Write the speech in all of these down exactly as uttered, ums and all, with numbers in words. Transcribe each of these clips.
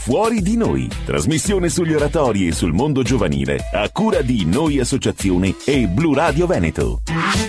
Fuori di Noi, trasmissione sugli oratori e sul mondo giovanile, a cura di Noi Associazione e Blu Radio Veneto.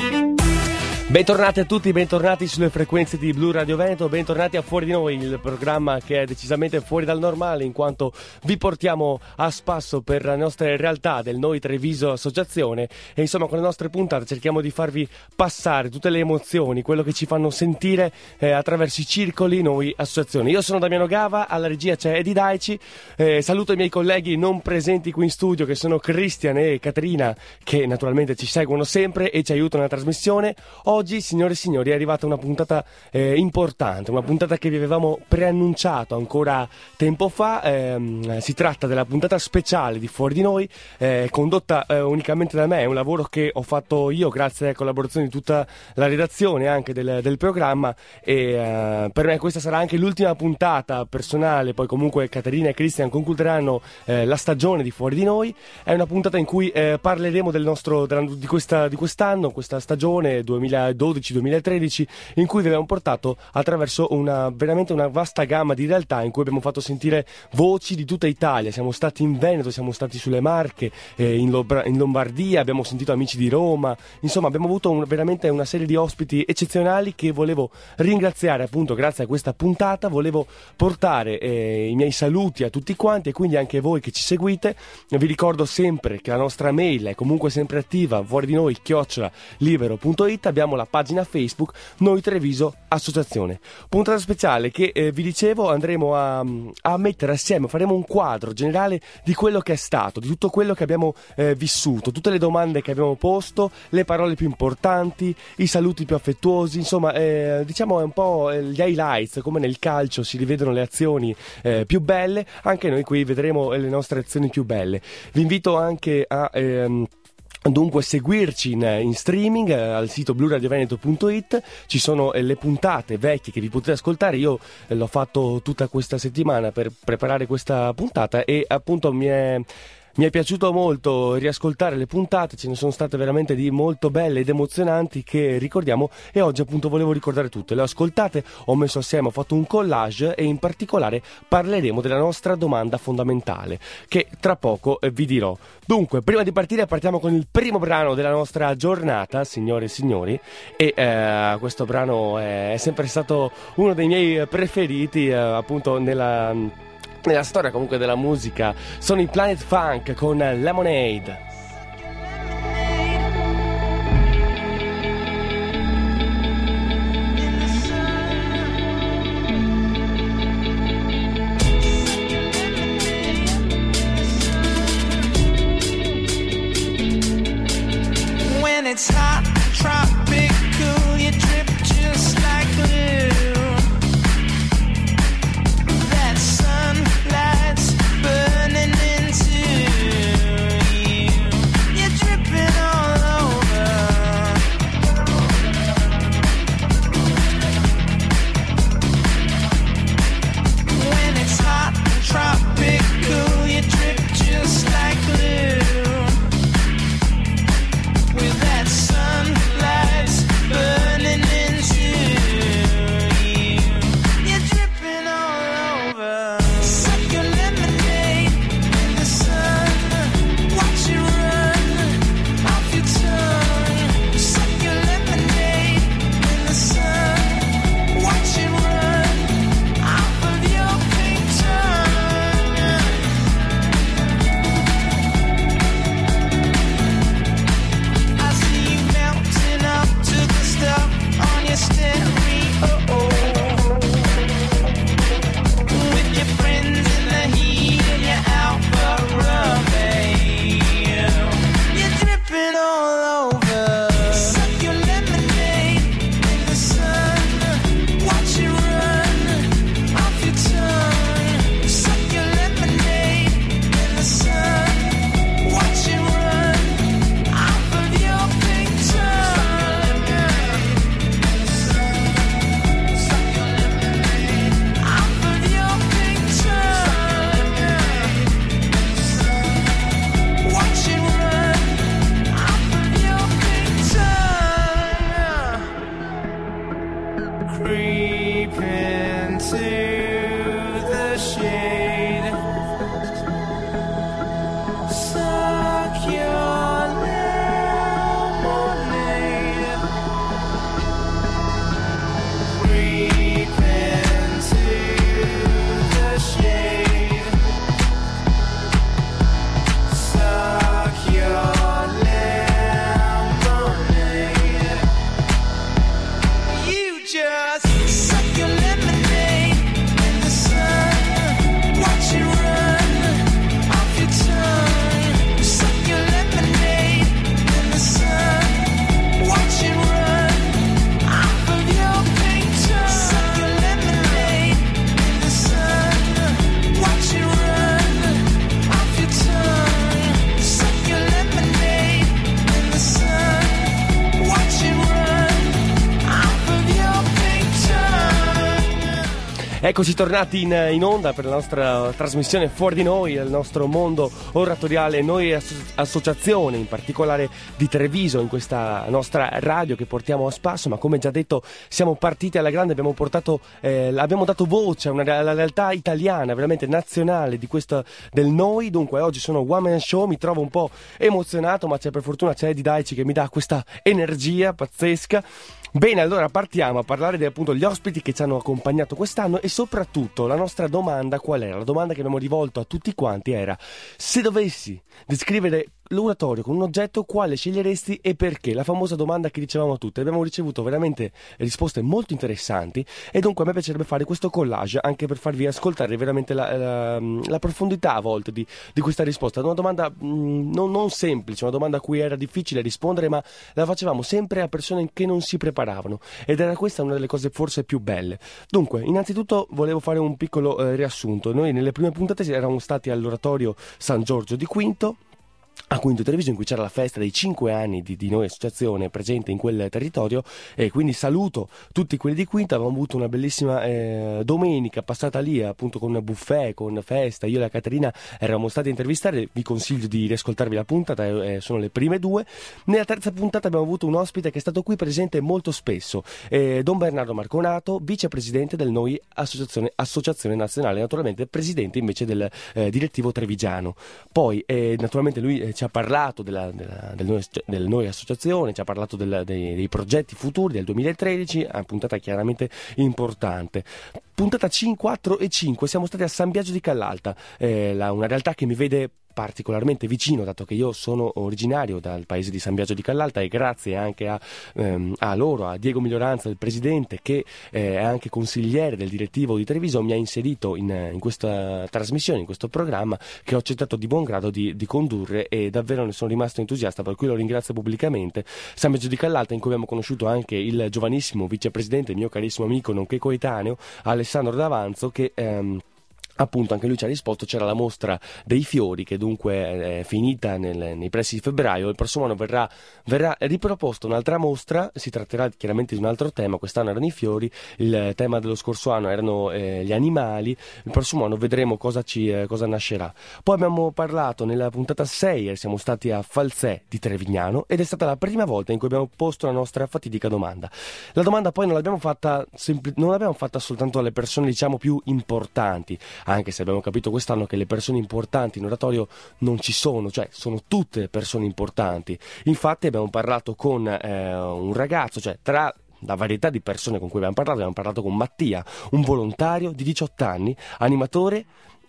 Bentornati a tutti, bentornati sulle frequenze di Blu Radio Veneto, bentornati a Fuori di Noi, il programma che è decisamente fuori dal normale in quanto vi portiamo a spasso per le nostre realtà del Noi Treviso Associazione e insomma con le nostre puntate cerchiamo di farvi passare tutte le emozioni, quello che ci fanno sentire eh, attraverso i circoli Noi Associazione. Io sono Damiano Gava, alla regia c'è Edi Daici, eh, saluto i miei colleghi non presenti qui in studio che sono Cristian e Caterina che naturalmente ci seguono sempre e ci aiutano nella trasmissione. Oggi, signore e signori, è arrivata una puntata eh, importante, una puntata che vi avevamo preannunciato ancora tempo fa. Eh, si tratta della puntata speciale di Fuori di Noi, eh, condotta eh, unicamente da me. È un lavoro che ho fatto io grazie alla collaborazione di tutta la redazione anche del, del programma e eh, per me questa sarà anche l'ultima puntata personale. Poi comunque Caterina e Cristian concluderanno eh, la stagione di Fuori di Noi. È una puntata in cui eh, parleremo del nostro, della, di, questa, di quest'anno, questa stagione duemiladodici duemilatredici, in cui vi abbiamo portato attraverso una veramente una vasta gamma di realtà in cui abbiamo fatto sentire voci di tutta Italia. Siamo stati in Veneto, siamo stati sulle Marche, eh, in, Lobra- in Lombardia, abbiamo sentito amici di Roma, insomma abbiamo avuto un, veramente una serie di ospiti eccezionali che volevo ringraziare appunto grazie a questa puntata. Volevo portare eh, i miei saluti a tutti quanti e quindi anche voi che ci seguite. Vi ricordo sempre che la nostra mail è comunque sempre attiva, fuori di noi chiocciola libero punto it. Abbiamo la pagina Facebook Noi Treviso Associazione. Puntata speciale che eh, vi dicevo andremo a, a mettere assieme, faremo un quadro generale di quello che è stato, di tutto quello che abbiamo eh, vissuto, tutte le domande che abbiamo posto, le parole più importanti, i saluti più affettuosi, insomma eh, diciamo è un po' gli highlights, come nel calcio si rivedono le azioni eh, più belle, anche noi qui vedremo le nostre azioni più belle. Vi invito anche a ehm, dunque seguirci in, in streaming eh, al sito blu radio veneto punto it. Ci sono eh, le puntate vecchie che vi potete ascoltare. Io eh, l'ho fatto tutta questa settimana per preparare questa puntata e appunto mi è Mi è piaciuto molto riascoltare le puntate, ce ne sono state veramente di molto belle ed emozionanti che ricordiamo e oggi appunto volevo ricordare tutte. Le ho ascoltate, ho messo assieme, ho fatto un collage e in particolare parleremo della nostra domanda fondamentale che tra poco eh, vi dirò. Dunque, prima di partire partiamo con il primo brano della nostra giornata, signore e signori, e eh, questo brano è sempre stato uno dei miei preferiti eh, appunto nella... nella storia comunque della musica. Sono i Planet Funk con Lemonade. When it's hot, tropical, you drip just like glue. Burning into you, you're dripping all over. When it's hot and tropical, you drip just like glue. With that sunlight burning into you, you're dripping all over. Creep into the shade. creep into the shade. Suck your lemonade. You just suck your lemonade in the sun. Watch it run off your tongue. Suck your lemonade in the sun. Watch it run off of your pink tongue. Suck your lemonade in the sun. Watch it run off your tongue. Suck your lemonade in the sun. Watch it run off of your pink tongue. Eccoci tornati in, in onda per la nostra trasmissione Fuori di Noi, il nostro mondo oratoriale, Noi Asso- Associazione, in particolare di Treviso, in questa nostra radio che portiamo a spasso. Ma come già detto, siamo partiti alla grande, abbiamo portato, eh, abbiamo dato voce a una, alla realtà italiana, veramente nazionale, di questa, del Noi. Dunque oggi sono One Man Show, mi trovo un po' emozionato, ma c'è, per fortuna c'è Eddie Daici che mi dà questa energia pazzesca. Bene, allora partiamo a parlare di appunto gli ospiti che ci hanno accompagnato quest'anno e soprattutto la nostra domanda qual era? La domanda che abbiamo rivolto a tutti quanti era: se dovessi descrivere l'oratorio con un oggetto, quale sceglieresti e perché? La famosa domanda che dicevamo a tutti. Abbiamo ricevuto veramente risposte molto interessanti e dunque a me piacerebbe fare questo collage anche per farvi ascoltare veramente la, la, la profondità a volte di, di questa risposta. Una domanda mh, non, non semplice, una domanda a cui era difficile rispondere, ma la facevamo sempre a persone che non si preparavano ed era questa una delle cose forse più belle. Dunque, innanzitutto volevo fare un piccolo eh, riassunto. Noi nelle prime puntate eravamo stati all'oratorio San Giorgio di Quinto, a Quinto Treviso, in cui c'era la festa dei cinque anni di, di Noi Associazione presente in quel territorio, e quindi saluto tutti quelli di Quinto. Avevamo avuto una bellissima eh, domenica passata lì appunto con buffet, con festa. Io e la Caterina eravamo stati a intervistare, vi consiglio di riascoltarvi la puntata, eh, sono le prime due. Nella terza puntata abbiamo avuto un ospite che è stato qui presente molto spesso, eh, Don Bernardo Marconato, vicepresidente del Noi Associazione, Associazione Nazionale, naturalmente presidente invece del eh, direttivo trevigiano. Poi eh, naturalmente lui eh, ci ha parlato della, della, del, noi, del Noi Associazione, ci ha parlato del, dei, dei progetti futuri del duemilatredici, una puntata chiaramente importante. Puntata cinque, quattro e cinque, siamo stati a San Biagio di Callalta, eh, la, una realtà che mi vede particolarmente vicino, dato che io sono originario dal paese di San Biagio di Callalta, e grazie anche a, ehm, a loro, a Diego Miglioranza, il presidente, che eh, è anche consigliere del direttivo di Treviso, mi ha inserito in, in questa trasmissione, in questo programma che ho accettato di buon grado di, di condurre, e davvero ne sono rimasto entusiasta, per cui lo ringrazio pubblicamente. San Biagio di Callalta, in cui abbiamo conosciuto anche il giovanissimo vicepresidente, il mio carissimo amico nonché coetaneo Alessandro D'Avanzo, che ehm, appunto anche lui ci ha risposto. C'era la mostra dei fiori che dunque è finita nel, nei pressi di febbraio. Il prossimo anno verrà, verrà riproposta un'altra mostra, si tratterà chiaramente di un altro tema. Quest'anno erano i fiori, il tema dello scorso anno erano eh, gli animali. Il prossimo anno vedremo cosa, ci, eh, cosa nascerà. Poi abbiamo parlato nella puntata sei, siamo stati a Falzè di Trevignano, ed è stata la prima volta in cui abbiamo posto la nostra fatidica domanda. La domanda poi non l'abbiamo fatta, sempl- non l'abbiamo fatta soltanto alle persone diciamo più importanti, anche se abbiamo capito quest'anno che le persone importanti in oratorio non ci sono, cioè sono tutte persone importanti. Infatti abbiamo parlato con eh, un ragazzo, cioè tra la varietà di persone con cui abbiamo parlato, abbiamo parlato con Mattia, un volontario di diciotto anni, animatore.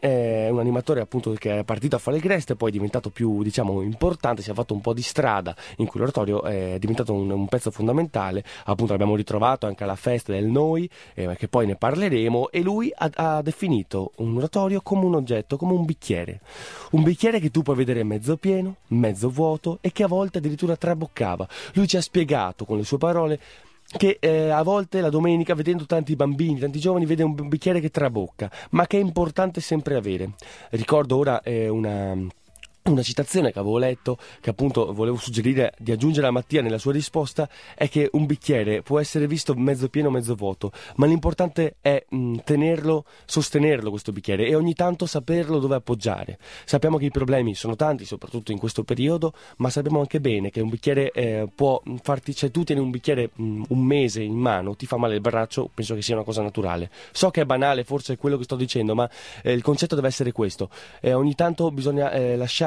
È un animatore appunto che è partito a fare il Greste, poi è diventato più diciamo importante, si è fatto un po' di strada in cui l'oratorio è diventato un, un pezzo fondamentale. Appunto l'abbiamo ritrovato anche alla festa del Noi, eh, che poi ne parleremo, e lui ha, ha definito un oratorio come un oggetto, come un bicchiere un bicchiere che tu puoi vedere mezzo pieno, mezzo vuoto, e che a volte addirittura traboccava. Lui ci ha spiegato con le sue parole che eh, a volte la domenica, vedendo tanti bambini, tanti giovani, vede un bicchiere che trabocca, ma che è importante sempre avere. Ricordo ora eh, una... Una citazione che avevo letto, che appunto volevo suggerire di aggiungere a Mattia nella sua risposta, è che un bicchiere può essere visto mezzo pieno o mezzo vuoto, ma l'importante è mh, tenerlo, sostenerlo questo bicchiere, e ogni tanto saperlo dove appoggiare. Sappiamo che i problemi sono tanti, soprattutto in questo periodo, ma sappiamo anche bene che un bicchiere eh, può farti, cioè tu tieni un bicchiere mh, un mese in mano, ti fa male il braccio, penso che sia una cosa naturale. So che è banale forse quello che sto dicendo, ma eh, il concetto deve essere questo: eh, ogni tanto bisogna eh, lasciare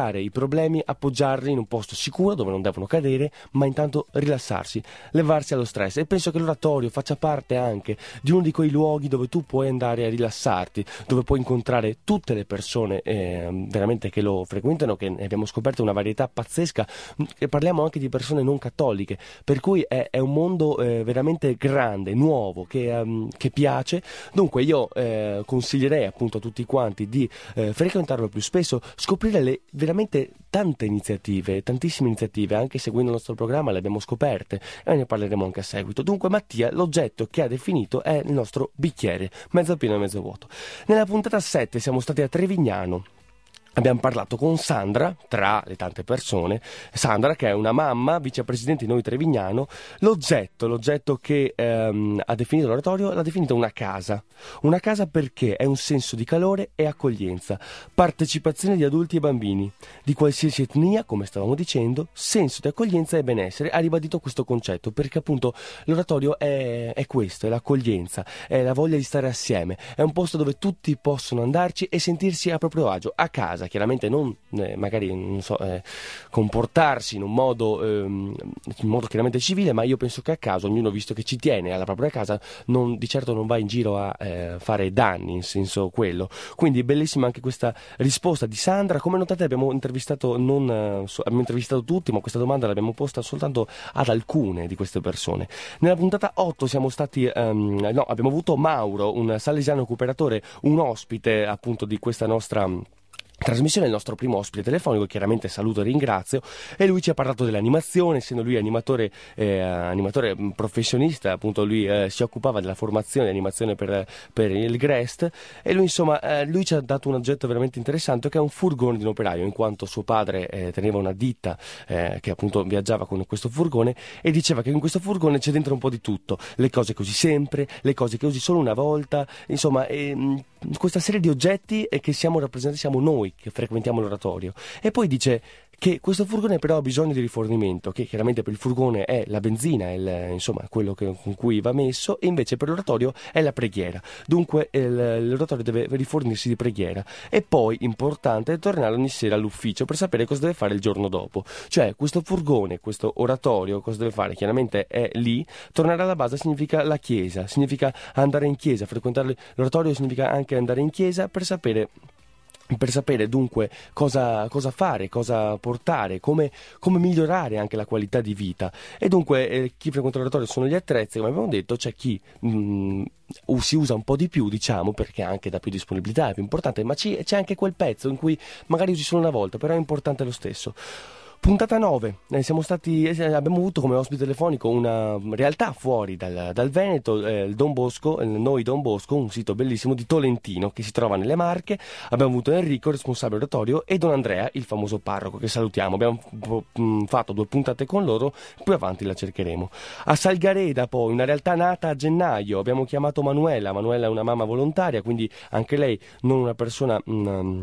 prendere i problemi, appoggiarli in un posto sicuro dove non devono cadere, ma intanto rilassarsi, levarsi allo stress. E penso che l'oratorio faccia parte anche di uno di quei luoghi dove tu puoi andare a rilassarti, dove puoi incontrare tutte le persone eh, veramente che lo frequentano, che ne abbiamo scoperto una varietà pazzesca, e parliamo anche di persone non cattoliche, per cui è, è un mondo eh, veramente grande, nuovo, che, um, che piace. Dunque io eh, consiglierei appunto a tutti quanti di eh, frequentarlo più spesso, scoprire le veramente tante iniziative, tantissime iniziative, anche seguendo il nostro programma le abbiamo scoperte e ne parleremo anche a seguito. Dunque Mattia, l'oggetto che ha definito è il nostro bicchiere, mezzo pieno e mezzo vuoto. Nella puntata sette siamo stati a Trevignano. Abbiamo parlato con Sandra, tra le tante persone, Sandra che è una mamma, vicepresidente di Noi Trevignano. L'oggetto, l'oggetto che ehm, ha definito l'oratorio, l'ha definito una casa. Una casa perché è un senso di calore e accoglienza, partecipazione di adulti e bambini, di qualsiasi etnia, come stavamo dicendo, senso di accoglienza e benessere. Ha ribadito questo concetto perché appunto l'oratorio è, è questo, è l'accoglienza, è la voglia di stare assieme, è un posto dove tutti possono andarci e sentirsi a proprio agio, a casa. Chiaramente non eh, magari non so, eh, comportarsi in un modo ehm, in modo chiaramente civile, ma io penso che a casa ognuno, visto che ci tiene alla propria casa, non, di certo non va in giro a eh, fare danni, in senso quello. Quindi bellissima anche questa risposta di Sandra. Come notate abbiamo intervistato non eh, so, abbiamo intervistato tutti, ma questa domanda l'abbiamo posta soltanto ad alcune di queste persone. Nella puntata otto siamo stati ehm, no, abbiamo avuto Mauro, un salesiano cooperatore, un ospite appunto di questa nostra trasmissione, il nostro primo ospite telefonico, chiaramente saluto e ringrazio, e lui ci ha parlato dell'animazione, essendo lui animatore, eh, animatore professionista, appunto lui eh, si occupava della formazione di animazione per, per il Grest, e lui insomma eh, lui ci ha dato un oggetto veramente interessante che è un furgone di un operaio, in quanto suo padre eh, teneva una ditta eh, che appunto viaggiava con questo furgone, e diceva che in questo furgone c'è dentro un po' di tutto, le cose che usi sempre, le cose che usi solo una volta, insomma ehm, questa serie di oggetti è che siamo rappresentati, siamo noi che frequentiamo l'oratorio. E poi dice che questo furgone però ha bisogno di rifornimento, che chiaramente per il furgone è la benzina, è il, insomma quello che, con cui va messo, e invece per l'oratorio è la preghiera. Dunque il, l'oratorio deve rifornirsi di preghiera. E poi importante è tornare ogni sera all'ufficio per sapere cosa deve fare il giorno dopo, cioè questo furgone, questo oratorio cosa deve fare. Chiaramente è lì. Tornare alla base significa la chiesa, significa andare in chiesa, frequentare l'oratorio significa anche andare in chiesa per sapere per sapere dunque cosa, cosa fare, cosa portare, come, come migliorare anche la qualità di vita. E dunque eh, chi frequenta l'oratorio sono gli attrezzi, come abbiamo detto, c'è chi mh, si usa un po' di più, diciamo, perché anche dà più disponibilità, è più importante, ma ci, c'è anche quel pezzo in cui magari usi solo una volta, però è importante lo stesso. Puntata nove, eh, siamo stati, eh, abbiamo avuto come ospite telefonico una realtà fuori dal, dal Veneto, eh, il Don Bosco, il Noi Don Bosco, un sito bellissimo di Tolentino che si trova nelle Marche. Abbiamo avuto Enrico, responsabile oratorio, e Don Andrea, il famoso parroco, che salutiamo. Abbiamo mh, fatto due puntate con loro, più avanti la cercheremo. A Salgareda poi, una realtà nata a gennaio, abbiamo chiamato Manuela. Manuela è una mamma volontaria, quindi anche lei non una persona Mh,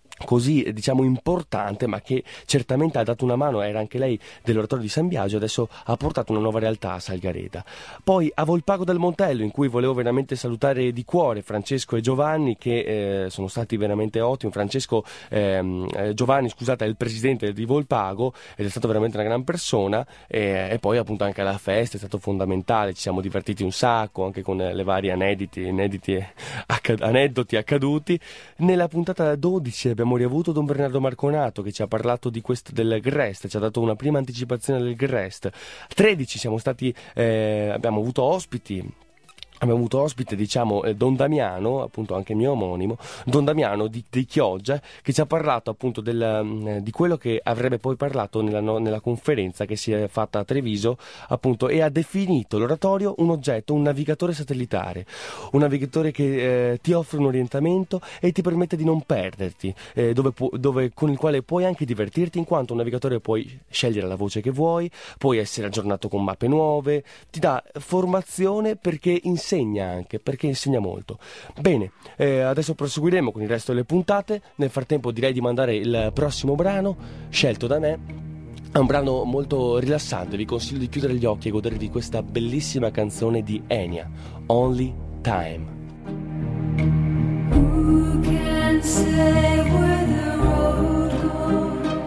così diciamo importante, ma che certamente ha dato una mano, era anche lei dell'oratorio di San Biagio, adesso ha portato una nuova realtà a Salgareda. Poi a Volpago del Montello, in cui volevo veramente salutare di cuore Francesco e Giovanni, che eh, sono stati veramente ottimi. Francesco ehm, eh, Giovanni scusate è il presidente di Volpago ed è stato veramente una gran persona, e, e poi appunto anche alla festa è stato fondamentale, ci siamo divertiti un sacco anche con le varie aneddoti, aneddoti, accad- aneddoti accaduti. Nella puntata dodici abbiamo riavuto Don Bernardo Marconato, che ci ha parlato di questo del Grest, ci ha dato una prima anticipazione del Grest. tredici siamo stati eh, abbiamo avuto ospiti Abbiamo avuto ospite, diciamo, eh, Don Damiano, appunto anche mio omonimo, Don Damiano di, di Chioggia, che ci ha parlato appunto del, eh, di quello che avrebbe poi parlato nella, no, nella conferenza che si è fatta a Treviso, appunto, e ha definito l'oratorio un oggetto, un navigatore satellitare, un navigatore che eh, ti offre un orientamento e ti permette di non perderti, eh, dove, pu- dove, con il quale puoi anche divertirti, in quanto un navigatore puoi scegliere la voce che vuoi, puoi essere aggiornato con mappe nuove, ti dà formazione perché insegna insegna anche, perché insegna molto. Bene, eh, adesso proseguiremo con il resto delle puntate. Nel frattempo direi di mandare il prossimo brano scelto da me. È un brano molto rilassante, vi consiglio di chiudere gli occhi e godervi questa bellissima canzone di Enya, Only Time. Who can say where the road goes?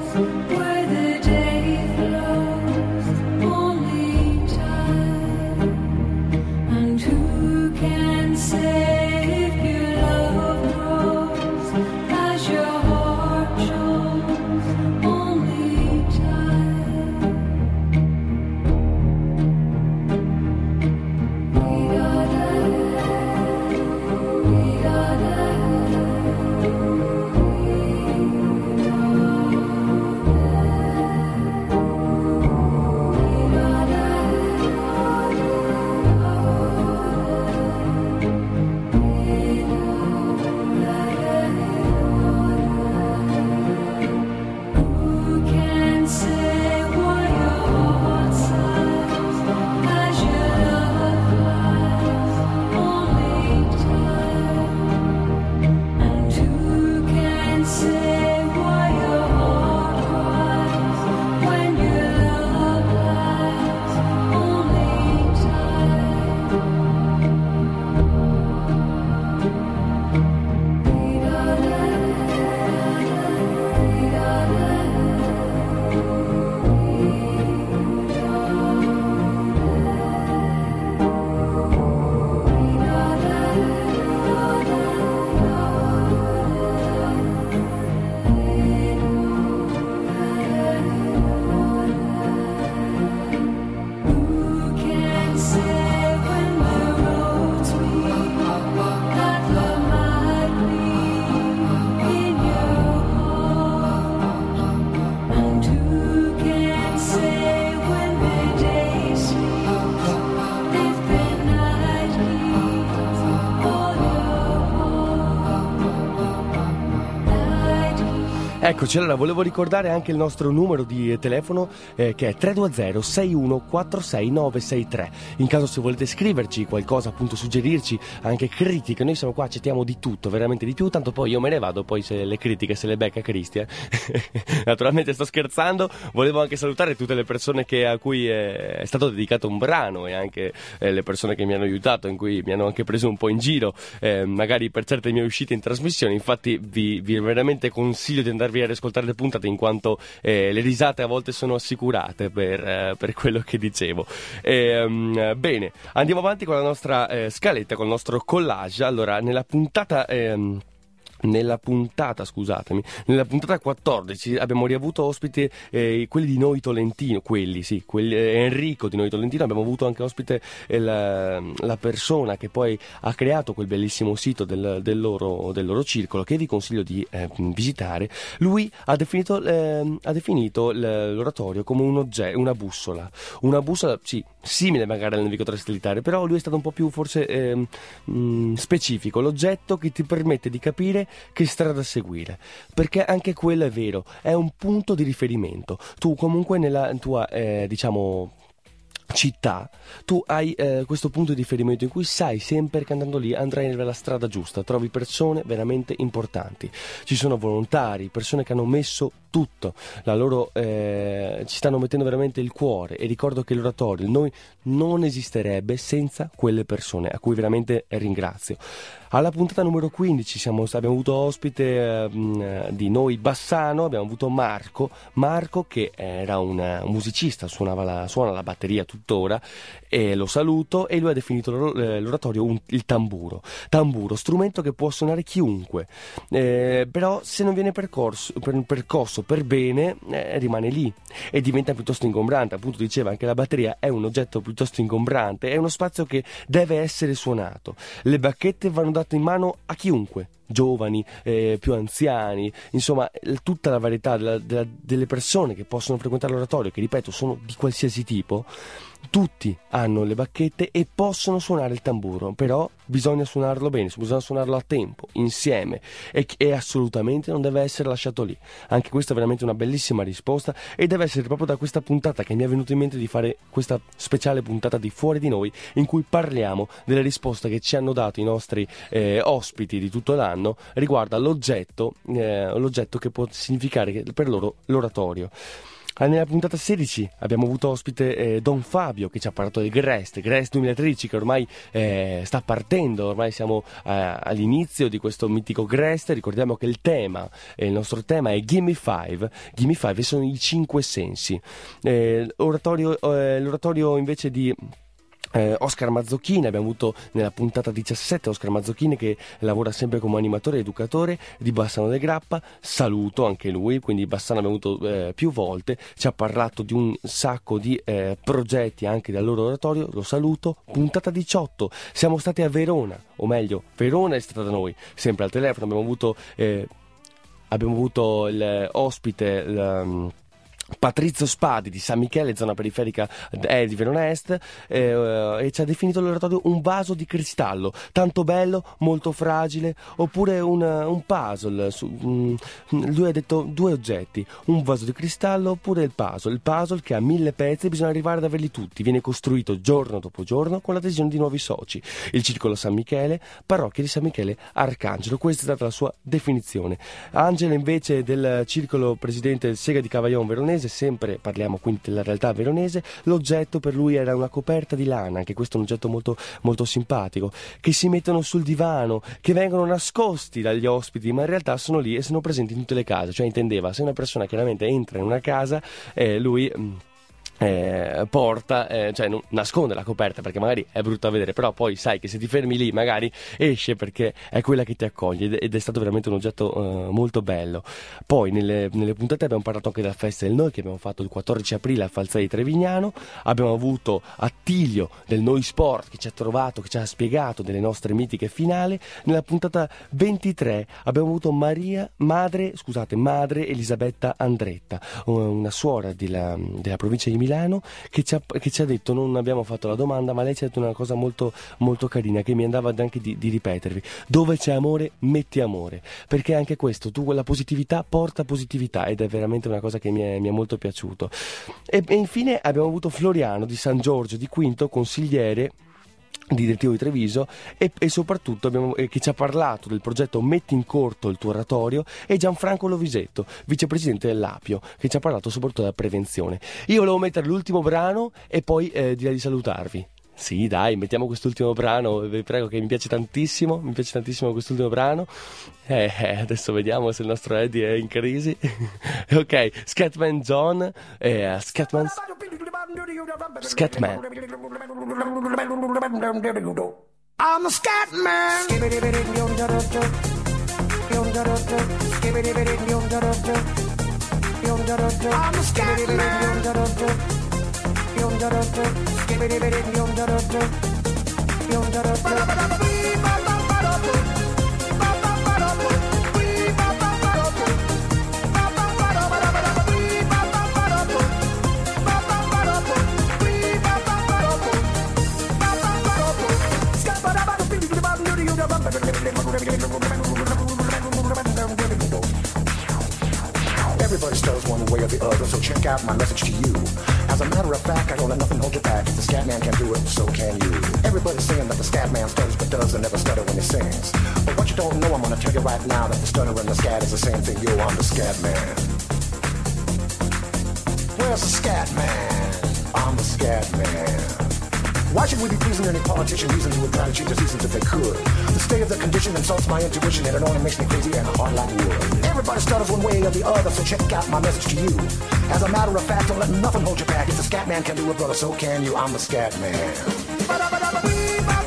Eccoci, allora volevo ricordare anche il nostro numero di telefono eh, che è tre due zero sei uno quattro sei nove sei tre. In caso se volete scriverci qualcosa, appunto suggerirci anche critiche, noi siamo qua, accettiamo di tutto, veramente di più, tanto poi io me ne vado, poi se le critiche se le becca Cristian. Naturalmente sto scherzando, volevo anche salutare tutte le persone che, a cui è, è stato dedicato un brano e anche eh, le persone che mi hanno aiutato, in cui mi hanno anche preso un po' in giro, eh, magari per certe mie uscite in trasmissione. Infatti vi, vi veramente consiglio di andarvi a riascoltare le puntate, in quanto eh, le risate a volte sono assicurate per, eh, per quello che dicevo. E, um, bene, andiamo avanti con la nostra eh, scaletta, con il nostro collage. Allora, nella puntata... Ehm, Nella puntata, scusatemi, nella puntata quattordici abbiamo riavuto ospite eh, quelli di Noi Tolentino, quelli sì, quelli, eh, Enrico di Noi Tolentino. Abbiamo avuto anche ospite eh, la, la persona che poi ha creato quel bellissimo sito del, del, loro, del loro circolo, che vi consiglio di eh, visitare. Lui ha definito, eh, ha definito l'oratorio come un oggetto, una bussola, una bussola, sì, simile magari al navigatore satellitare, però lui è stato un po' più forse eh, mh, specifico, l'oggetto che ti permette di capire che strada seguire, perché anche quello è vero, è un punto di riferimento. Tu comunque nella tua eh, diciamo città tu hai eh, questo punto di riferimento in cui sai sempre che andando lì andrai nella strada giusta, trovi persone veramente importanti, ci sono volontari, persone che hanno messo tutto, la loro eh, ci stanno mettendo veramente il cuore. E ricordo che l'oratorio noi non esisterebbe senza quelle persone, a cui veramente ringrazio. Alla puntata numero quindici siamo, abbiamo avuto ospite eh, di Noi Bassano, abbiamo avuto Marco Marco che era un, un musicista, suonava la, suona la batteria tuttora, e lo saluto. E lui ha definito l'oratorio un, il tamburo tamburo, strumento che può suonare chiunque, eh, però se non viene percorso, per, percosso per bene eh, rimane lì e diventa piuttosto ingombrante. Appunto diceva, anche la batteria è un oggetto piuttosto ingombrante, è uno spazio che deve essere suonato. Le bacchette vanno date in mano a chiunque, giovani, eh, più anziani, insomma tutta la varietà della, della, delle persone che possono frequentare l'oratorio, che ripeto sono di qualsiasi tipo. Tutti hanno le bacchette e possono suonare il tamburo, però bisogna suonarlo bene, bisogna suonarlo a tempo, insieme, e, e assolutamente non deve essere lasciato lì. Anche questa è veramente una bellissima risposta, e deve essere proprio da questa puntata che mi è venuto in mente di fare questa speciale puntata di Fuori di Noi, in cui parliamo delle risposte che ci hanno dato i nostri eh, ospiti di tutto l'anno riguardo all'oggetto, eh, l'oggetto che può significare per loro l'oratorio. Nella puntata sedici abbiamo avuto ospite eh, Don Fabio, che ci ha parlato del Grest, Grest duemilatredici, che ormai eh, sta partendo, ormai siamo eh, all'inizio di questo mitico Grest. Ricordiamo che il tema, eh, il nostro tema è Gimme Five, Gimme Five, e sono i cinque sensi. Eh, oratorio, eh, l'oratorio invece di Eh, Oscar Mazzocchini, abbiamo avuto nella puntata diciassette Oscar Mazzocchini, che lavora sempre come animatore e educatore di Bassano del Grappa. Saluto anche lui, quindi Bassano abbiamo avuto eh, più volte, ci ha parlato di un sacco di eh, progetti anche dal loro oratorio, lo saluto. Puntata diciotto, siamo stati a Verona, o meglio Verona è stata da noi, sempre al telefono. Abbiamo avuto eh, abbiamo avuto l'ospite il, Patrizio Spadi di San Michele, zona periferica eh, di Verona Est, eh, e ci ha definito l'oratorio un vaso di cristallo, tanto bello, molto fragile, oppure un, un puzzle. Su, um, lui ha detto due oggetti, un vaso di cristallo oppure il puzzle. Il puzzle che ha mille pezzi e bisogna arrivare ad averli tutti, viene costruito giorno dopo giorno con l'adesione di nuovi soci. Il circolo San Michele, parrocchia di San Michele Arcangelo, questa è stata la sua definizione. Angela invece del circolo presidente del Sega di Cavaillon Veronese, sempre parliamo quindi della realtà veronese. L'oggetto per lui era una coperta di lana, anche questo è un oggetto molto, molto simpatico, che si mettono sul divano, che vengono nascosti dagli ospiti, ma in realtà sono lì e sono presenti in tutte le case. Cioè intendeva, se una persona chiaramente entra in una casa, eh, lui mh, Eh, porta, eh, cioè non nasconde la coperta perché magari è brutta a vedere, però poi sai che se ti fermi lì magari esce, perché è quella che ti accoglie, ed è stato veramente un oggetto eh, molto bello. Poi nelle, nelle puntate abbiamo parlato anche della festa del Noi, che abbiamo fatto il quattordici aprile al Falzai di Trevignano. Abbiamo avuto Attilio del Noi Sport, che ci ha trovato, che ci ha spiegato delle nostre mitiche finali. Nella puntata ventitré abbiamo avuto Maria, madre, scusate, madre Elisabetta Andretta, una suora della, della provincia di Milano, che ci ha, che ci ha detto, non abbiamo fatto la domanda, ma lei ci ha detto una cosa molto, molto carina, che mi andava anche di, di ripetervi: dove c'è amore, metti amore, perché anche questo, tu quella positività porta positività, ed è veramente una cosa che mi è, mi è molto piaciuto. E, e infine abbiamo avuto Floriano di San Giorgio di Quinto, consigliere direttivo di Treviso, e, e soprattutto abbiamo, eh, che ci ha parlato del progetto Metti in Corto il tuo oratorio, e Gianfranco Lovisetto, vicepresidente dell'Apio, che ci ha parlato soprattutto della prevenzione. Io volevo mettere l'ultimo brano e poi eh, direi di salutarvi. Sì, dai, mettiamo quest'ultimo brano, vi prego, che mi piace tantissimo, mi piace tantissimo quest'ultimo brano. Eh, eh, adesso vediamo se il nostro Eddie è in crisi. Ok, Scatman John, eh, Scatman... Scatman. I'm a scat man. I'm a scat man. Everybody stutters one way or the other, so check out my message to you. As a matter of fact, I don't let nothing hold you back. If the scat man can do it, so can you. Everybody's saying that the scat man stutters but doesn't never stutter when he sings. But what you don't know, I'm gonna tell you right now, that the stutter and the scat is the same thing. Yo, I'm the scat man. Where's the scat man? I'm the scat man. Why should we be pleasing any politician reason who would try to change the seasons if they could? The state of the condition insults my intuition, and it only makes me crazy and hard like wood. Everybody stutters one way or the other, so check out my message to you. As a matter of fact, don't let nothing hold you back. If the scat man can do it, brother, so can you. I'm the scat man.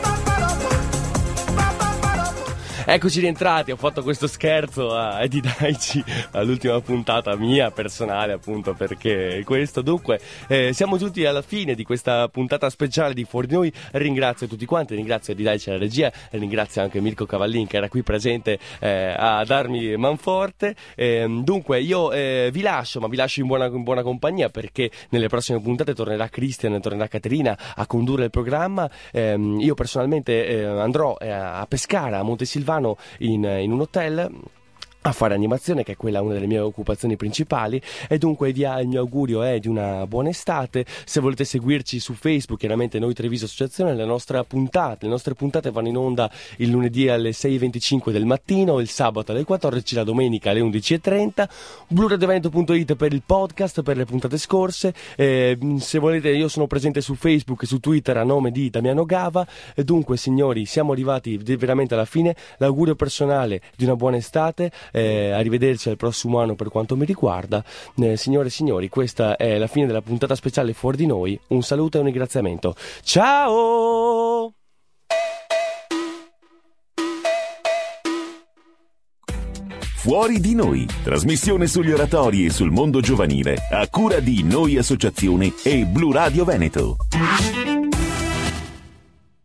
Eccoci rientrati, ho fatto questo scherzo a Eddie Daici all'ultima puntata mia personale, appunto, perché questo. Dunque eh, siamo giunti alla fine di questa puntata speciale di Fuori di Noi. Ringrazio tutti quanti, ringrazio Eddie Daici alla regia, ringrazio anche Mirko Cavallin che era qui presente eh, a darmi manforte. Eh, dunque io eh, vi lascio, ma vi lascio in buona, in buona compagnia, perché nelle prossime puntate tornerà Cristian e tornerà Caterina a condurre il programma. Eh, io personalmente eh, andrò eh, a Pescara, a Montesilvano, In, in un hotel a fare animazione, che è quella una delle mie occupazioni principali, e dunque via, il mio augurio è di una buona estate. Se volete seguirci su Facebook, chiaramente Noi Treviso Associazione, le nostre puntate, le nostre puntate vanno in onda il lunedì alle sei e venticinque del mattino, il sabato alle quattordici, la domenica alle undici e trenta. blu radio veneto punto it per il podcast, per le puntate scorse. Eh, se volete, io sono presente su Facebook e su Twitter a nome di Damiano Gava. E dunque, signori, siamo arrivati veramente alla fine. L'augurio personale di una buona estate. Eh, arrivederci al prossimo anno per quanto mi riguarda. Eh, signore e signori, questa è la fine della puntata speciale Fuori di Noi. Un saluto e un ringraziamento. Ciao! Fuori di Noi, trasmissione sugli oratori e sul mondo giovanile, a cura di Noi Associazione e Blu Radio Veneto.